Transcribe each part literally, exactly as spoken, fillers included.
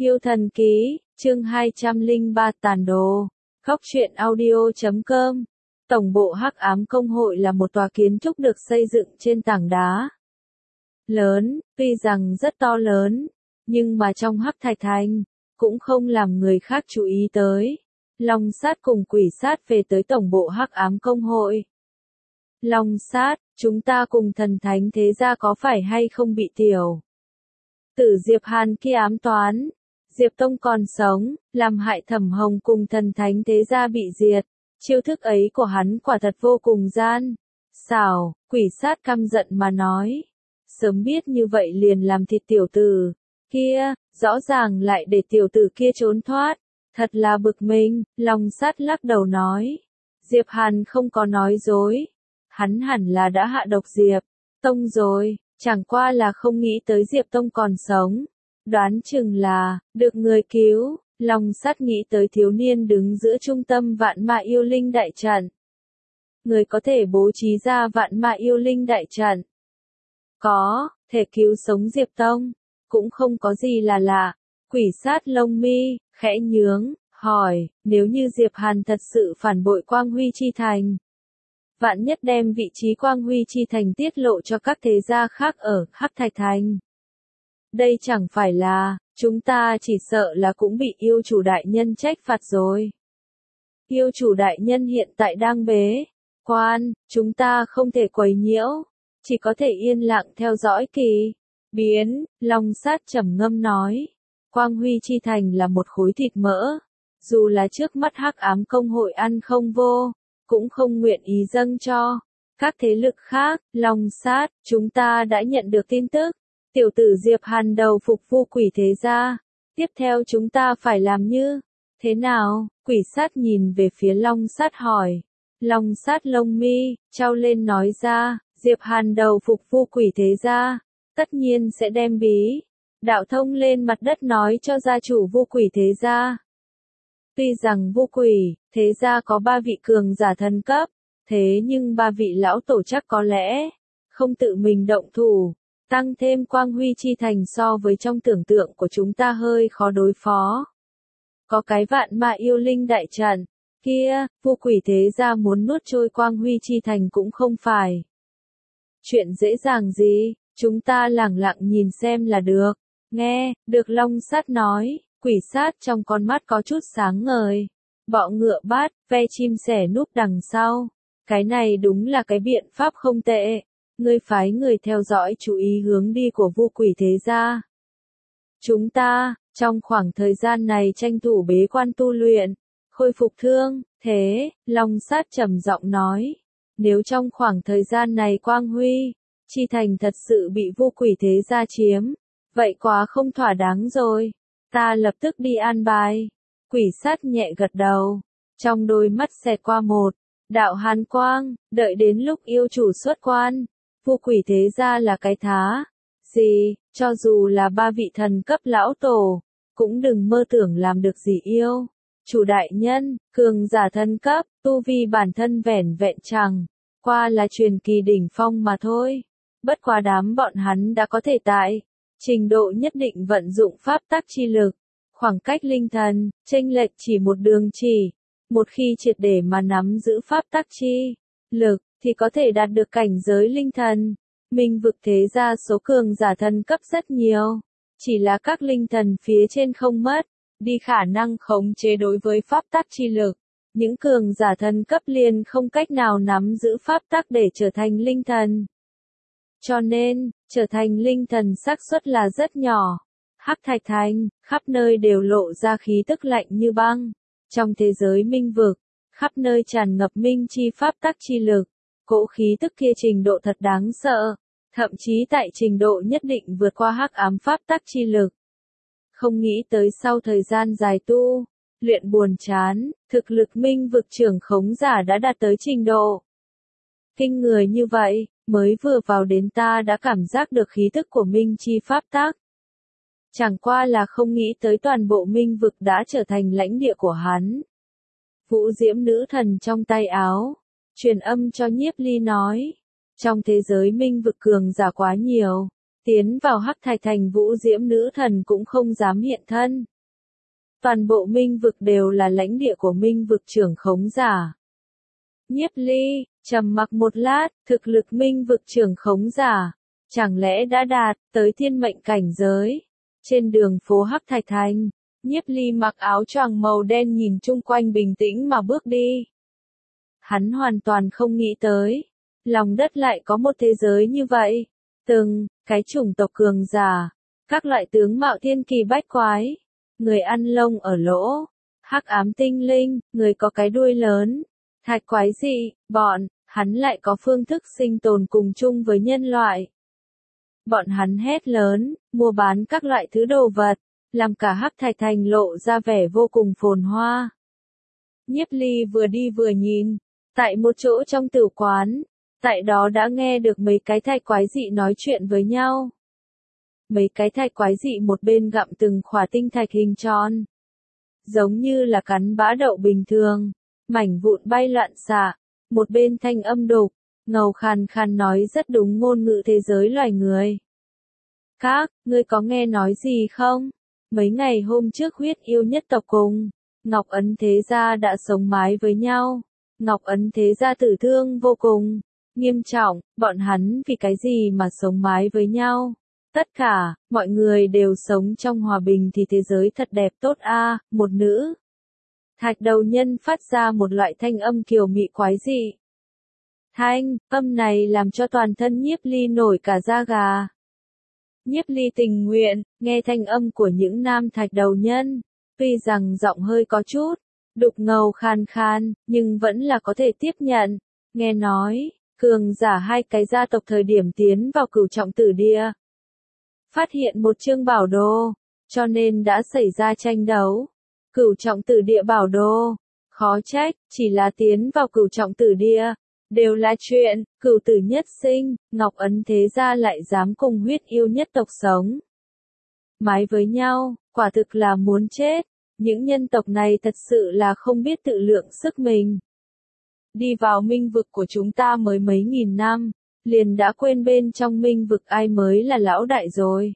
Yêu thần ký, chương hai trăm lẻ ba tàn đồ. Góc truyện audio chấm com. Tổng bộ Hắc Ám Công hội là một tòa kiến trúc được xây dựng trên tảng đá lớn, tuy rằng rất to lớn, nhưng mà trong Hắc Thạch Thành, cũng không làm người khác chú ý tới. Long Sát cùng Quỷ Sát về tới tổng bộ Hắc Ám Công hội. Long Sát, chúng ta cùng thần thánh thế gia có phải hay không bị tiểu tử Diệp Hàn kia ám toán? Diệp Tông còn sống, làm hại Thẩm Hồng cùng thần thánh thế gia bị diệt. Chiêu thức ấy của hắn quả thật vô cùng gian xảo. Quỷ Sát căm giận mà nói. Sớm biết như vậy liền làm thịt tiểu tử kia, rõ ràng lại để tiểu tử kia trốn thoát. Thật là bực mình. Long Sát lắc đầu nói. Diệp Hàn không có nói dối. Hắn hẳn là đã hạ độc Diệp Tông rồi, chẳng qua là không nghĩ tới Diệp Tông còn sống. Đoán chừng là, được người cứu. Long Sát nghĩ tới thiếu niên đứng giữa trung tâm vạn ma yêu linh đại trận. Người có thể bố trí ra vạn ma yêu linh đại trận. Có, thể cứu sống Diệp Tông. Cũng không có gì là lạ. Quỷ Sát lông mi, khẽ nhướng, hỏi, nếu như Diệp Hàn thật sự phản bội Quang Huy Chi Thành. Vạn nhất đem vị trí Quang Huy Chi Thành tiết lộ cho các thế gia khác ở Hắc Thạch Thành. Đây chẳng phải là, chúng ta chỉ sợ là cũng bị yêu chủ đại nhân trách phạt rồi. Yêu chủ đại nhân hiện tại đang bế quan, chúng ta không thể quấy nhiễu, chỉ có thể yên lặng theo dõi kỳ biến. Long Sát trầm ngâm nói, Quang Huy Chi Thành là một khối thịt mỡ, dù là trước mắt Hắc Ám Công hội ăn không vô, cũng không nguyện ý dâng cho các thế lực khác. Long Sát, chúng ta đã nhận được tin tức. Tiểu tử Diệp Hàn đầu phục Vu Quỷ thế gia. Tiếp theo chúng ta phải làm như thế nào? Quỷ Sát nhìn về phía Long Sát hỏi. Long Sát lông mi trao lên nói ra, Diệp Hàn đầu phục Vu Quỷ thế gia, tất nhiên sẽ đem bí đạo thông lên mặt đất nói cho gia chủ Vu Quỷ thế gia. Tuy rằng Vu Quỷ thế gia có ba vị cường giả thần cấp, thế nhưng ba vị lão tổ chắc có lẽ không tự mình động thủ. Tăng thêm Quang Huy Chi Thành so với trong tưởng tượng của chúng ta hơi khó đối phó. Có cái vạn ma yêu linh đại trận kia, Vu Quỷ thế gia muốn nuốt trôi Quang Huy Chi Thành cũng không phải chuyện dễ dàng gì, chúng ta lẳng lặng nhìn xem là được. Nghe được Long Sát nói, Quỷ Sát trong con mắt có chút sáng ngời. Bọ ngựa bát, ve chim sẻ núp đằng sau. Cái này đúng là cái biện pháp không tệ. Ngươi phái người theo dõi chú ý hướng đi của Vu Quỷ thế gia. Chúng ta, trong khoảng thời gian này tranh thủ bế quan tu luyện, khôi phục thương. Thế, Long Sát trầm giọng nói, nếu trong khoảng thời gian này Quang Huy Chi Thành thật sự bị Vu Quỷ thế gia chiếm, vậy quá không thỏa đáng rồi. Ta lập tức đi an bài. Quỷ Sát nhẹ gật đầu, trong đôi mắt xẹt qua một đạo hàn quang. Đợi đến lúc yêu chủ xuất quan, Vu Quỷ thế gia là cái thá gì, cho dù là ba vị thần cấp lão tổ, cũng đừng mơ tưởng làm được gì yêu chủ đại nhân. Cường giả thần cấp, tu vi bản thân vẻn vẹn chẳng qua là truyền kỳ đỉnh phong mà thôi. Bất quá đám bọn hắn đã có thể tại trình độ nhất định vận dụng pháp tắc chi lực. Khoảng cách linh thần chênh lệch chỉ một đường chỉ. Một khi triệt để mà nắm giữ pháp tắc chi lực, thì có thể đạt được cảnh giới linh thần. Minh vực thế gia số cường giả thần cấp rất nhiều, chỉ là các linh thần phía trên không mất đi khả năng khống chế đối với pháp tắc chi lực. Những cường giả thần cấp liền không cách nào nắm giữ pháp tắc để trở thành linh thần. Cho nên, trở thành linh thần xác suất là rất nhỏ. Hắc Thạch Thành, khắp nơi đều lộ ra khí tức lạnh như băng. Trong thế giới minh vực, khắp nơi tràn ngập minh chi pháp tắc chi lực. Cỗ khí tức kia trình độ thật đáng sợ, thậm chí tại trình độ nhất định vượt qua hắc ám pháp tắc chi lực. Không nghĩ tới sau thời gian dài tu luyện buồn chán, thực lực minh vực trưởng khống giả đã đạt tới trình độ kinh người như vậy, mới vừa vào đến ta đã cảm giác được khí tức của minh chi pháp tắc. Chẳng qua là không nghĩ tới toàn bộ minh vực đã trở thành lãnh địa của hắn. Vũ Diễm nữ thần trong tay áo truyền âm cho Nhiếp Ly nói, trong thế giới minh vực cường giả quá nhiều, tiến vào Hắc Thạch Thành Vũ Diễm nữ thần cũng không dám hiện thân. Toàn bộ Minh vực đều là lãnh địa của Minh vực trưởng khống giả. Nhiếp Ly, trầm mặc một lát, thực lực Minh vực trưởng khống giả, chẳng lẽ đã đạt tới thiên mệnh cảnh giới. Trên đường phố Hắc Thạch Thành, Nhiếp Ly mặc áo choàng màu đen nhìn chung quanh bình tĩnh mà bước đi. Hắn hoàn toàn không nghĩ tới, lòng đất lại có một thế giới như vậy. Từng cái chủng tộc cường giả, các loại tướng mạo thiên kỳ bách quái, người ăn lông ở lỗ, hắc ám tinh linh, người có cái đuôi lớn, thạch quái dị, bọn hắn lại có phương thức sinh tồn cùng chung với nhân loại. Bọn hắn hét lớn, mua bán các loại thứ đồ vật, làm cả Hắc Thạch Thành lộ ra vẻ vô cùng phồn hoa. Nhiếp Ly vừa đi vừa nhìn, tại một chỗ trong tử quán, tại đó đã nghe được mấy cái thạch quái dị nói chuyện với nhau. Mấy cái thạch quái dị một bên gặm từng khỏa tinh thạch hình tròn, giống như là cắn bã đậu bình thường, mảnh vụn bay loạn xạ, một bên thanh âm đục, ngầu khàn khàn nói rất đúng ngôn ngữ thế giới loài người. Các, ngươi có nghe nói gì không? Mấy ngày hôm trước huyết yêu nhất tộc cùng Ngọc Ấn Thế Gia đã sống mái với nhau. Ngọc Ấn Thế Gia tử thương vô cùng nghiêm trọng, bọn hắn vì cái gì mà sống mái với nhau? Tất cả, mọi người đều sống trong hòa bình thì thế giới thật đẹp tốt a. À, một nữ thạch đầu nhân phát ra một loại thanh âm kiều mị quái dị. Thanh âm này làm cho toàn thân Nhiếp Ly nổi cả da gà. Nhiếp Ly tình nguyện nghe thanh âm của những nam thạch đầu nhân, tuy rằng giọng hơi có chút đục ngầu khan khan, nhưng vẫn là có thể tiếp nhận. Nghe nói, cường giả hai cái gia tộc thời điểm tiến vào cửu trọng tử địa, phát hiện một chương bảo đồ, cho nên đã xảy ra tranh đấu. Cửu trọng tử địa bảo đồ, khó trách, chỉ là tiến vào cửu trọng tử địa, đều là chuyện, cửu tử nhất sinh, Ngọc Ấn Thế Gia lại dám cùng huyết yêu nhất tộc sống mái với nhau, quả thực là muốn chết. Những nhân tộc này thật sự là không biết tự lượng sức mình. Đi vào minh vực của chúng ta mới mấy nghìn năm, liền đã quên bên trong minh vực ai mới là lão đại rồi.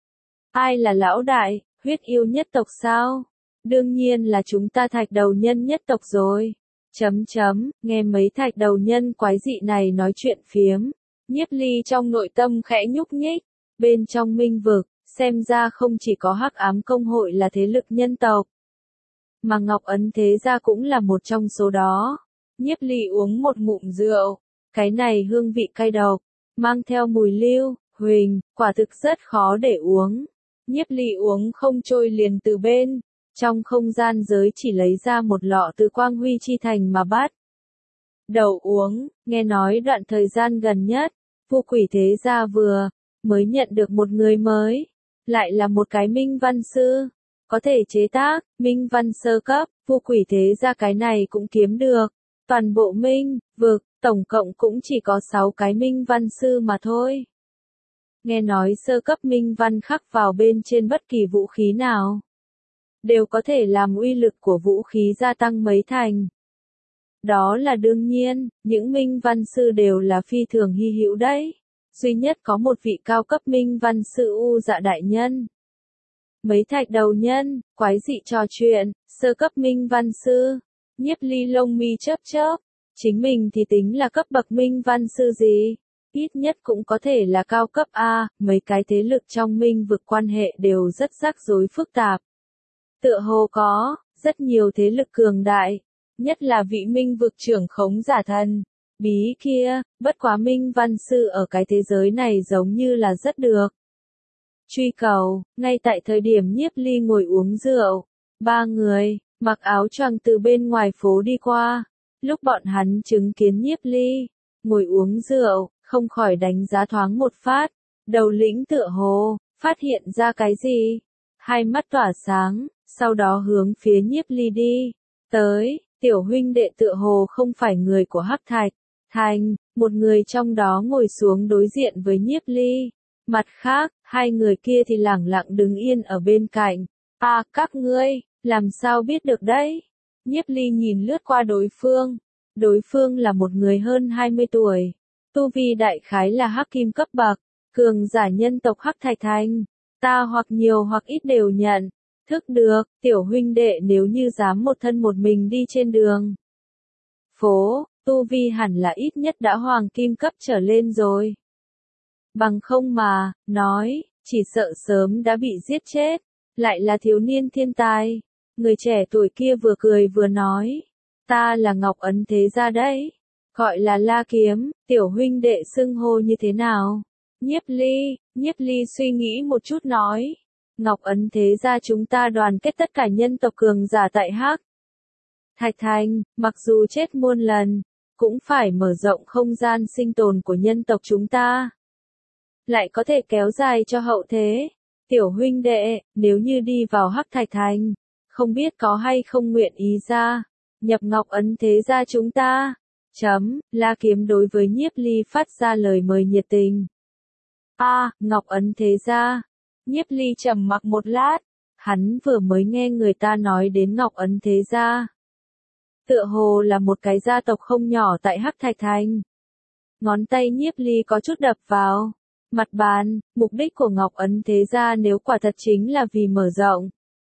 Ai là lão đại, huyết yêu nhất tộc sao? Đương nhiên là chúng ta thạch đầu nhân nhất tộc rồi. Chấm chấm, nghe mấy thạch đầu nhân quái dị này nói chuyện phiếm. Nhiếp Ly trong nội tâm khẽ nhúc nhích. Bên trong minh vực, xem ra không chỉ có Hắc Ám Công Hội là thế lực nhân tộc, mà Ngọc Ấn Thế Gia cũng là một trong số đó. Nhiếp Ly uống một ngụm rượu, cái này hương vị cay độc, mang theo mùi lưu, huỳnh, quả thực rất khó để uống. Nhiếp Ly uống không trôi liền từ bên trong không gian giới chỉ lấy ra một lọ từ Quang Huy Chi Thành mà bắt đầu uống. Nghe nói đoạn thời gian gần nhất, Vu Quỷ Thế Gia vừa mới nhận được một người mới, lại là một cái minh văn sư, có thể chế tác minh văn sơ cấp. Vu Quỷ Thế Gia cái này cũng kiếm được. Toàn bộ minh vực, tổng cộng cũng chỉ có sáu cái minh văn sư mà thôi. Nghe nói sơ cấp minh văn khắc vào bên trên bất kỳ vũ khí nào, đều có thể làm uy lực của vũ khí gia tăng mấy thành. Đó là đương nhiên, những minh văn sư đều là phi thường hy hữu đấy. Duy nhất có một vị cao cấp minh văn sư U Dạ đại nhân. Mấy thạch đầu nhân, quái dị trò chuyện, sơ cấp minh văn sư. Nhiếp Ly lông mi chớp chớp, chính mình thì tính là cấp bậc minh văn sư gì? Ít nhất cũng có thể là cao cấp A, mấy cái thế lực trong minh vực quan hệ đều rất rắc rối phức tạp. Tựa hồ có rất nhiều thế lực cường đại, nhất là vị minh vực trưởng khống giả thần bí kia, bất quá minh văn sư ở cái thế giới này giống như là rất được truy cầu. Ngay tại thời điểm Nhiếp Ly ngồi uống rượu, ba người mặc áo choàng từ bên ngoài phố đi qua. Lúc bọn hắn chứng kiến Nhiếp Ly ngồi uống rượu, không khỏi đánh giá thoáng một phát. Đầu lĩnh tựa hồ phát hiện ra cái gì, hai mắt tỏa sáng, sau đó hướng phía Nhiếp Ly đi tới. Tiểu huynh đệ tựa hồ không phải người của Hắc Thạch Thành, một người trong đó ngồi xuống đối diện với Nhiếp Ly. Mặt khác, hai người kia thì lẳng lặng đứng yên ở bên cạnh. À, các ngươi, làm sao biết được đấy? Nhiếp Ly nhìn lướt qua đối phương. Đối phương là một người hơn hai mươi tuổi. Tu vi đại khái là hắc kim cấp bậc. Cường giả nhân tộc Hắc Thạch Thành, ta hoặc nhiều hoặc ít đều nhận. Thức được, tiểu huynh đệ nếu như dám một thân một mình đi trên đường phố, tu vi hẳn là ít nhất đã hoàng kim cấp trở lên rồi. Bằng không mà, nói, chỉ sợ sớm đã bị giết chết, lại là thiếu niên thiên tài. Người trẻ tuổi kia vừa cười vừa nói, ta là Ngọc Ấn Thế Gia đấy, gọi là La Kiếm, tiểu huynh đệ xưng hô như thế nào? Nhiếp Ly, Nhiếp Ly suy nghĩ một chút nói, Ngọc Ấn Thế Gia chúng ta đoàn kết tất cả nhân tộc cường giả tại Hắc Thạch Thành, mặc dù chết muôn lần, cũng phải mở rộng không gian sinh tồn của nhân tộc chúng ta. Lại có thể kéo dài cho hậu thế. Tiểu huynh đệ, nếu như đi vào Hắc Thạch Thành, không biết có hay không nguyện ý ra, nhập Ngọc Ấn Thế Gia chúng ta. Chấm, La Kiếm đối với Nhiếp Ly phát ra lời mời nhiệt tình. A, à, Ngọc Ấn Thế Gia. Nhiếp Ly trầm mặc một lát, hắn vừa mới nghe người ta nói đến Ngọc Ấn Thế Gia. Tựa hồ là một cái gia tộc không nhỏ tại Hắc Thạch Thành. Ngón tay Nhiếp Ly có chút đập vào mặt bàn, mục đích của Ngọc Ấn Thế Gia nếu quả thật chính là vì mở rộng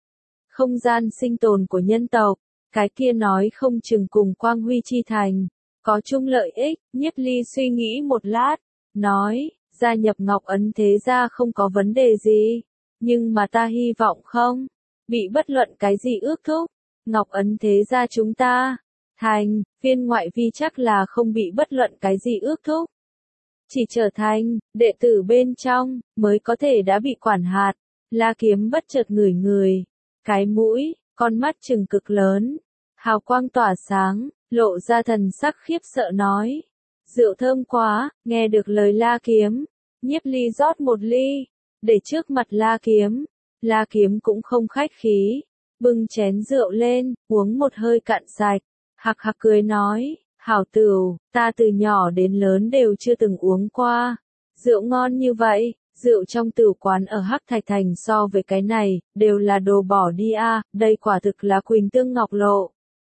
không gian sinh tồn của nhân tộc, cái kia nói không chừng cùng Quang Huy Chi Thành có chung lợi ích. Nhiếp Ly suy nghĩ một lát, nói, gia nhập Ngọc Ấn Thế Gia không có vấn đề gì, nhưng mà ta hy vọng không bị bất luận cái gì ước thúc. Ngọc Ấn Thế Gia chúng ta, thành viên ngoại vi chắc là không bị bất luận cái gì ước thúc. Chỉ trở thành đệ tử bên trong mới có thể đã bị quản hạt. La Kiếm bất chợt ngửi người, cái mũi, con mắt trừng cực lớn, hào quang tỏa sáng, lộ ra thần sắc khiếp sợ nói, rượu thơm quá. Nghe được lời La Kiếm, Nhiếp Ly rót một ly, để trước mặt La Kiếm. La Kiếm cũng không khách khí, bưng chén rượu lên, uống một hơi cạn sạch, hạc hạc cười nói, hảo tửu, ta từ nhỏ đến lớn đều chưa từng uống qua rượu ngon như vậy. Rượu trong tửu quán ở Hắc Thạch Thành so với cái này, đều là đồ bỏ đi a, à, đây quả thực là Quỳnh Tương Ngọc Lộ.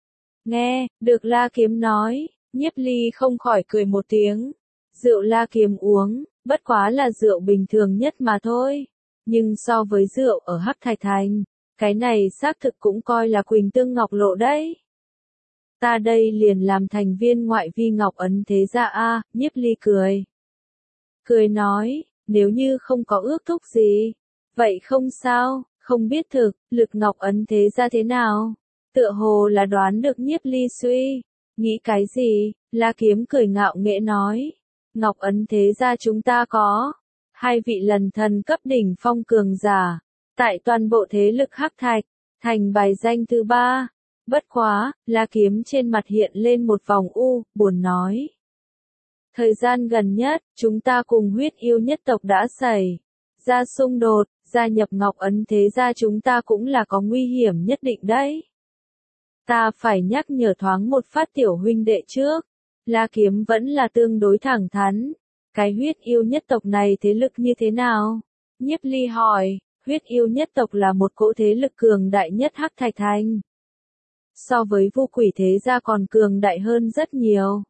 Nghe, được La Kiếm nói, Nhiếp Ly không khỏi cười một tiếng. Rượu La Kiếm uống, bất quá là rượu bình thường nhất mà thôi. Nhưng so với rượu ở Hắc Thạch Thành, cái này xác thực cũng coi là Quỳnh Tương Ngọc Lộ đấy. Ta đây liền làm thành viên ngoại vi Ngọc Ấn Thế Gia a, Nhiếp Ly cười. Cười nói, nếu như không có ước thúc gì, vậy không sao, không biết thực, lực Ngọc Ấn Thế Gia thế nào. Tựa hồ là đoán được Nhiếp Ly suy nghĩ cái gì. La Kiếm cười ngạo nghễ nói, Ngọc Ấn Thế Gia chúng ta có hai vị lần thần cấp đỉnh phong cường giả, tại toàn bộ thế lực Hắc Thạch Thành bài danh thứ ba. Bất quá, La Kiếm trên mặt hiện lên một vòng u, buồn nói. Thời gian gần nhất, chúng ta cùng huyết yêu nhất tộc đã xảy ra xung đột, gia nhập Ngọc Ấn Thế Gia chúng ta cũng là có nguy hiểm nhất định đấy. Ta phải nhắc nhở thoáng một phát tiểu huynh đệ trước. La Kiếm vẫn là tương đối thẳng thắn. Cái huyết yêu nhất tộc này thế lực như thế nào? Nhiếp Ly hỏi, huyết yêu nhất tộc là một cỗ thế lực cường đại nhất Hắc Thạch Thành. So với Vu Quỷ Thế Gia còn cường đại hơn rất nhiều.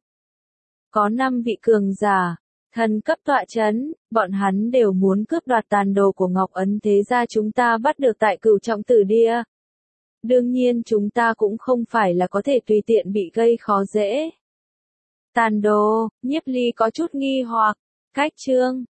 Có năm vị cường giả, thần cấp tọa chấn, bọn hắn đều muốn cướp đoạt tàn đồ của Ngọc Ấn Thế Gia chúng ta bắt được tại Cửu Trọng Tử Địa. Đương nhiên chúng ta cũng không phải là có thể tùy tiện bị gây khó dễ. Tàn đồ, Nhiếp Ly có chút nghi hoặc, cách chương,